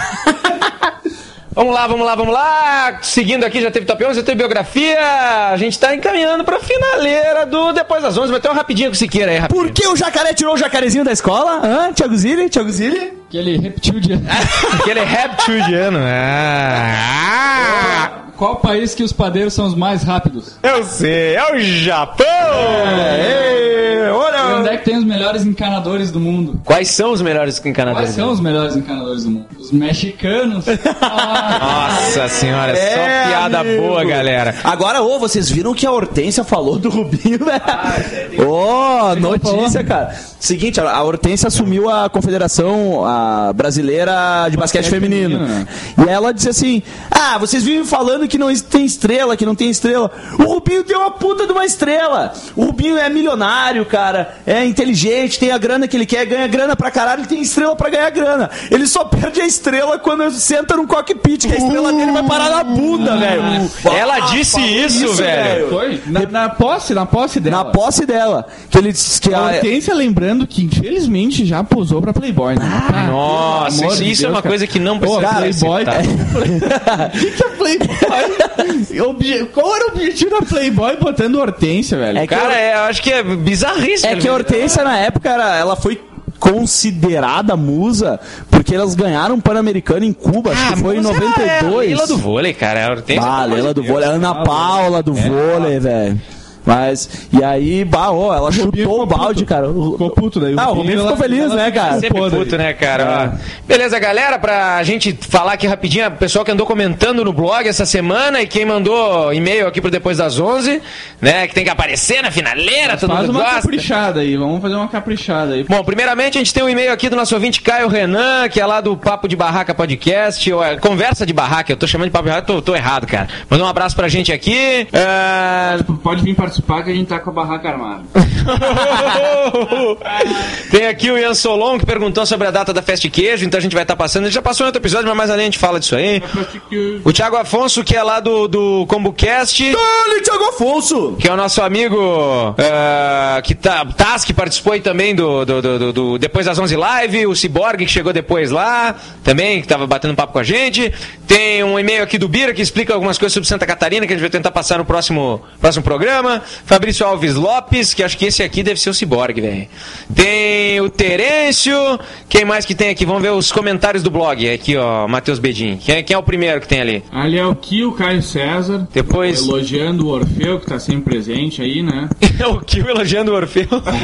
Speaker 1: Vamos lá, vamos lá, vamos lá. Seguindo aqui, já teve top onze, já teve biografia. A gente tá encaminhando pra finaleira do Depois das onze. Vai ter uma rapidinha com o Siqueira aí, rapidinho.
Speaker 5: Por que o jacaré tirou o jacarezinho da escola? Hã? Thiago Zilli? Thiago Zilli? Aquele reptiliano.
Speaker 1: Aquele reptiliano. Ah,
Speaker 5: Qual país que os padeiros são os mais rápidos?
Speaker 1: eu sei, é o Japão.
Speaker 5: Ei, olha!
Speaker 8: Onde é que tem os melhores encanadores do mundo?
Speaker 1: Quais são os melhores
Speaker 8: Quais
Speaker 1: encanadores?
Speaker 8: são os melhores encanadores do mundo? Os mexicanos. Ah,
Speaker 1: Nossa senhora,
Speaker 5: É,
Speaker 1: só piada
Speaker 5: amigo.
Speaker 1: boa, galera.
Speaker 5: Agora, ô, vocês viram que a Hortência falou do Rubinho, né? Ô, notícia, cara. Seguinte, a a Hortência assumiu a Confederação a Brasileira de Basquete, Feminino.
Speaker 8: feminino, né?
Speaker 5: E ela disse assim: ah, vocês vivem falando que não tem estrela, que não tem estrela. O Rubinho tem uma puta de uma estrela. O Rubinho é milionário, cara. É inteligente, tem a grana que ele quer, ganha grana pra caralho, ele tem estrela pra ganhar grana. Ele só perde a estrela quando senta num cockpit, que a estrela dele vai parar na bunda, velho.
Speaker 1: Ela disse
Speaker 5: falou
Speaker 1: isso, velho.
Speaker 3: Foi? Na, na posse, na posse dela.
Speaker 5: Na posse dela. Que ele disse que
Speaker 3: A
Speaker 5: a,
Speaker 3: Hortência, lembrando que infelizmente já posou pra Playboy, né? Ah,
Speaker 1: Nossa,
Speaker 3: pelo amor
Speaker 1: isso,
Speaker 3: de
Speaker 1: isso é
Speaker 3: Deus,
Speaker 1: uma
Speaker 3: cara.
Speaker 1: coisa que não
Speaker 3: Pô,
Speaker 1: precisa ser
Speaker 3: Playboy.
Speaker 1: citada.
Speaker 3: O que, que é Playboy? Obje- Qual era o objetivo da Playboy botando Hortência, velho?
Speaker 5: É que
Speaker 1: Cara,
Speaker 5: eu-
Speaker 1: é, eu acho que é bizarríssimo.
Speaker 5: é que a Hortência na época era, ela foi considerada musa porque elas ganharam um Pan-Americano em Cuba, acho que foi em noventa e dois.
Speaker 1: É a Leila do vôlei, cara. A Hortência,
Speaker 5: Ah,
Speaker 1: pelo amor
Speaker 5: Leila
Speaker 1: de
Speaker 5: do
Speaker 1: Deus.
Speaker 5: vôlei, Ana Paula do vôlei, velho. Mas, e aí, bah, ó, ela chutou
Speaker 3: ficou
Speaker 5: o balde,
Speaker 3: puto.
Speaker 5: cara. O-
Speaker 3: Ficou puto daí.
Speaker 5: Ah, o Rubinho ficou
Speaker 3: ela-
Speaker 5: feliz,
Speaker 3: ela
Speaker 5: né,
Speaker 3: fica
Speaker 5: cara?
Speaker 1: Sempre
Speaker 3: Pô,
Speaker 1: puto,
Speaker 3: daí.
Speaker 1: né, cara? Ó. Beleza, galera, pra gente falar aqui rapidinho, o pessoal que andou comentando no blog essa semana e quem mandou e-mail aqui pro Depois das onze, né, que tem que aparecer na finaleira, todo
Speaker 3: Faz
Speaker 1: mundo
Speaker 3: uma
Speaker 1: gosta.
Speaker 3: caprichada aí, vamos fazer uma caprichada aí.
Speaker 1: Bom, primeiramente a gente tem um e-mail aqui do nosso ouvinte Caio Renan, que é lá do Papo de Barraca Podcast, ou é, Conversa de Barraca, eu tô chamando de Papo de Barraca, tô, tô errado, cara. Mandou um abraço pra gente aqui. Ah,
Speaker 8: pode vir participar que a gente tá com a barraca armada.
Speaker 1: Tem aqui o Ian Solon que perguntou sobre a data da Festa de Queijo, então a gente vai estar passando. Ele já passou em outro episódio, mas mais além a gente fala disso aí. O Thiago Afonso, que é lá do, do ComboCast,
Speaker 5: Dale, Thiago Afonso!
Speaker 1: que é o nosso amigo ah, que tá, Taz, que participou aí também do, do, do, do- do Depois das onze Live, o Cyborg, que chegou depois lá, também, que tava batendo papo com a gente. Tem um e-mail aqui do Bira, que explica algumas coisas sobre Santa Catarina, que a gente vai tentar passar no próximo, próximo programa. Fabrício Alves Lopes, que acho que esse aqui deve ser o Cyborg, velho. Tem o Terêncio, quem mais que tem aqui? Vamos ver os comentários do blog, aqui ó, Matheus Bedin. Quem, é- quem é o primeiro que tem ali?
Speaker 8: Ali é o Kio Caio César.
Speaker 1: Depois-
Speaker 8: Elogiando o Orfeu, que tá sempre presente aí, né?
Speaker 1: o Kio elogiando o Orfeu.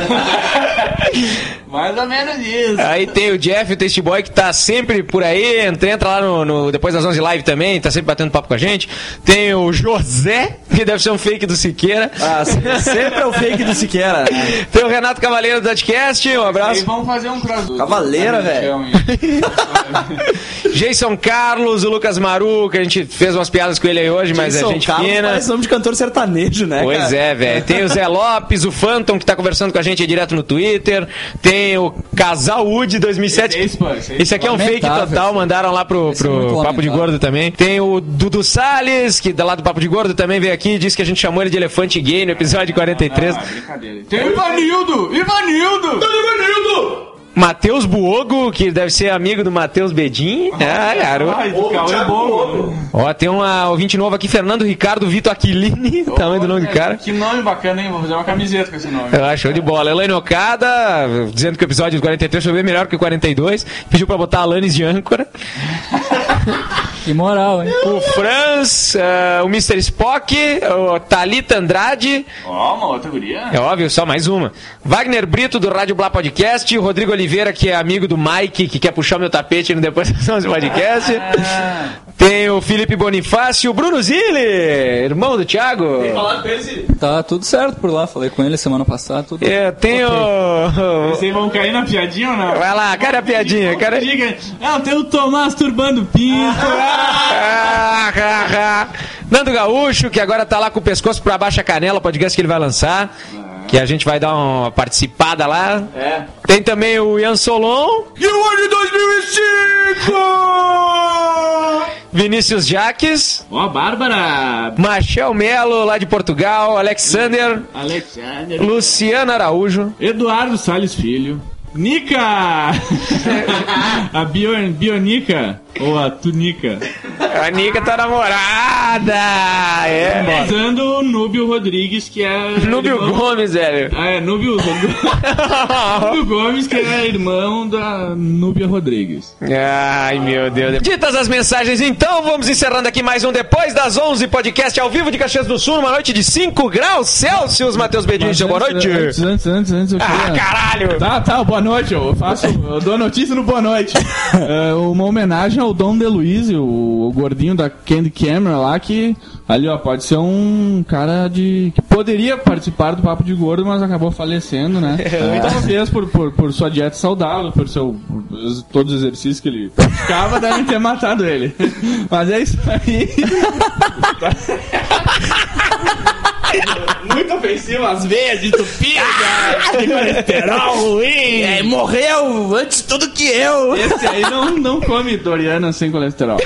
Speaker 8: Mais ou menos isso.
Speaker 1: Aí tem o Jeff, o Tasty Boy, que tá sempre por aí. Entra, entra lá no, no Depois das onze Live também, tá sempre batendo papo com a gente. Tem o José, que deve ser um fake do Siqueira.
Speaker 5: Ah, sempre é o fake do Siqueira, né?
Speaker 1: Tem o Renato Cavaleiro do Dadcast, um
Speaker 8: Aí
Speaker 1: abraço.
Speaker 8: vamos fazer um cross.
Speaker 5: Cavaleira, velho.
Speaker 1: Jason Carlos, o Lucas Maru, que a gente fez umas piadas com ele aí hoje, mas
Speaker 2: Jason
Speaker 1: é gente
Speaker 2: Carlos
Speaker 1: fina.
Speaker 2: parece nome de cantor sertanejo, né,
Speaker 1: Pois
Speaker 2: cara?
Speaker 1: é, velho. Tem o Zé Lopes, o Phantom, que tá conversando com a gente aí direto no Twitter. Tem o Casal Wood dois mil e sete.
Speaker 8: Esse, pô, esse aí.
Speaker 1: Esse aqui é um fake
Speaker 5: Lamentável,
Speaker 1: total,
Speaker 5: esse.
Speaker 1: mandaram lá pro,
Speaker 5: Esse é
Speaker 1: pro
Speaker 5: muito
Speaker 1: Papo de
Speaker 5: lamentável.
Speaker 1: Gordo também. Tem o Dudu Salles, que lá do Papo de Gordo também veio aqui e disse que a gente chamou ele de elefante gay no episódio quarenta e três.
Speaker 8: Ah, brincadeira. Tem o Ivanildo! Ivanildo! Ivanildo!
Speaker 1: Matheus Buogo, que deve ser amigo do Matheus Bedin. Ah, garoto.
Speaker 8: Ai, o Cauê é bom.
Speaker 1: Ó, tem um ah, ouvinte novo aqui, Fernando Ricardo Vitor Aquilini, tamanho do nome do cara.
Speaker 8: Que nome bacana, hein? Vou fazer uma camiseta com esse nome.
Speaker 1: Ah, show de bola. Elaine Okada, dizendo que o episódio do quarenta e três foi bem melhor que o quarenta e dois. Pediu pra botar a Alanis de âncora.
Speaker 5: Que moral, hein?
Speaker 1: O Franz, ah, o mister Spock, o Thalita Andrade.
Speaker 8: Ó, uma outra guria.
Speaker 1: É óbvio, só mais uma. Wagner Brito, do Rádio Blá Podcast. O Rodrigo Oliveira, que é amigo do Mike, que quer puxar o meu tapete no Depois das onze Podcast. Tem o Felipe Bonifácio. O Bruno Zilli, irmão do Thiago.
Speaker 5: Tá tudo certo por lá. Falei com ele semana passada. Tudo...
Speaker 1: É, tem o...
Speaker 8: Vocês vão cair na piadinha ou não?
Speaker 1: Vai lá, cara a piadinha. Cara...
Speaker 8: Diga. Ah, tem o Tomás turbando o pinto.
Speaker 1: Ah, ah, ah. Nando Gaúcho, que agora tá lá com o pescoço pra baixo a canela, o podcast que ele vai lançar. Que a gente vai dar uma participada lá.
Speaker 2: É.
Speaker 1: Tem também o Ian Solon.
Speaker 2: E o ano de dois mil e cinco!
Speaker 1: Vinícius Jaques.
Speaker 8: Ó, Bárbara.
Speaker 1: Machel Melo, lá de Portugal. Alexander.
Speaker 8: Alexander.
Speaker 1: Luciano Araújo.
Speaker 8: Eduardo Salles Filho. Nica! A Bion, Bionica. Ou a Tunica.
Speaker 1: A Nica tá namorada. É.
Speaker 8: Usando o Núbio Rodrigues, que é...
Speaker 1: Núbio
Speaker 8: irmão-
Speaker 1: Gomes, velho.
Speaker 8: Ah, é, Núbio, Núbio Gomes, que é irmão da Núbia Rodrigues.
Speaker 1: Ai, meu Deus. Ditas as mensagens, então, vamos encerrando aqui mais um Depois das onze podcast ao vivo de Caxias do Sul, uma noite de cinco graus Celsius. Matheus Bedinho, seu boa noite.
Speaker 3: Antes, antes, antes, antes eu
Speaker 1: Ah,
Speaker 3: queria...
Speaker 1: caralho.
Speaker 3: Tá, tá, boa noite, eu faço, eu dou a notícia no boa noite. É, uma homenagem ao Dom DeLuise, o, o gordinho da Candy Camera lá, que ali, ó, pode ser um cara de que poderia participar do Papo de Gordo, mas acabou falecendo, né? Talvez por, por, por sua dieta saudável, por seu por todos os exercícios que ele praticava, devem ter matado ele. Mas é isso aí. Muito ofensivo, as veias de tupi, de colesterol ruim.
Speaker 2: É, morreu antes de tudo que eu.
Speaker 3: Esse aí não, não come Doriana sem colesterol.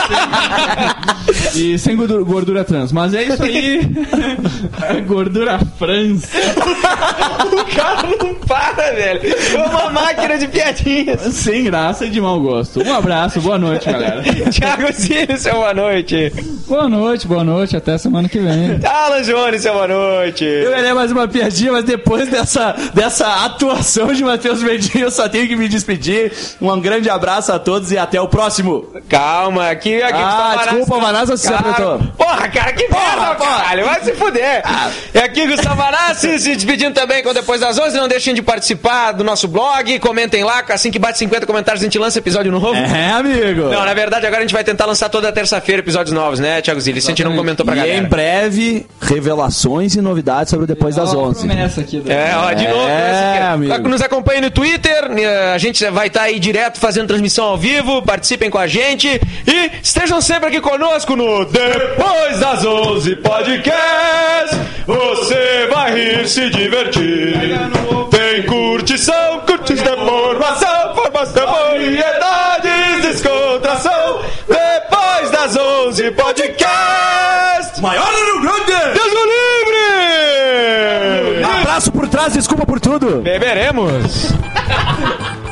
Speaker 3: E sem gordura, gordura trans. Mas é isso aí. Gordura trans.
Speaker 1: O cara não para, velho. É uma máquina de piadinhas.
Speaker 3: Sem graça e de mau gosto. Um abraço, boa noite, galera.
Speaker 1: Thiago Zilli, seu boa noite.
Speaker 5: Boa noite, boa noite. Até semana que vem.
Speaker 1: Alan Jones, seu boa noite.
Speaker 2: Eu ganhei mais uma piadinha, mas depois dessa, dessa atuação de Matheus Bedinho, eu só tenho que me despedir. Um grande abraço a todos e até o próximo.
Speaker 1: Calma, aqui, aqui
Speaker 2: Ah,
Speaker 1: Gustavo
Speaker 2: desculpa, o Manassa se
Speaker 1: Cara,
Speaker 2: apresentou.
Speaker 1: Porra, cara, que merda,
Speaker 2: porra.
Speaker 1: caralho. Vai se fuder. É aqui Gustavo Manassi se despedindo também com Depois das onze. Não deixem de participar do nosso blog. Comentem lá. Assim que bate cinquenta comentários, a gente lança episódio novo.
Speaker 2: É, amigo.
Speaker 1: Não, na verdade, agora a gente vai tentar lançar toda terça-feira episódios novos, né, Thiago Zilli? Se a gente não comentou pra
Speaker 2: E
Speaker 1: galera.
Speaker 2: em breve, revelações e novidades sobre Depois das
Speaker 5: Ó, a
Speaker 2: onze.
Speaker 5: promessa aqui do...
Speaker 1: É, ó, de
Speaker 2: É,
Speaker 1: novo. né,
Speaker 2: amigo.
Speaker 1: Nos acompanhe no Twitter. eh, A gente vai estar aí direto fazendo transmissão ao vivo. Participem com a gente. E estejam sempre aqui conosco no Depois das onze Podcast. Você vai rir, se divertir. Tem curtição, curtis de formação, formação, variedades, descontração. Depois das onze Podcast.
Speaker 2: Maior do Rio Grande!
Speaker 1: Deus o livre!
Speaker 2: Abraço por trás, desculpa por tudo.
Speaker 1: Beberemos.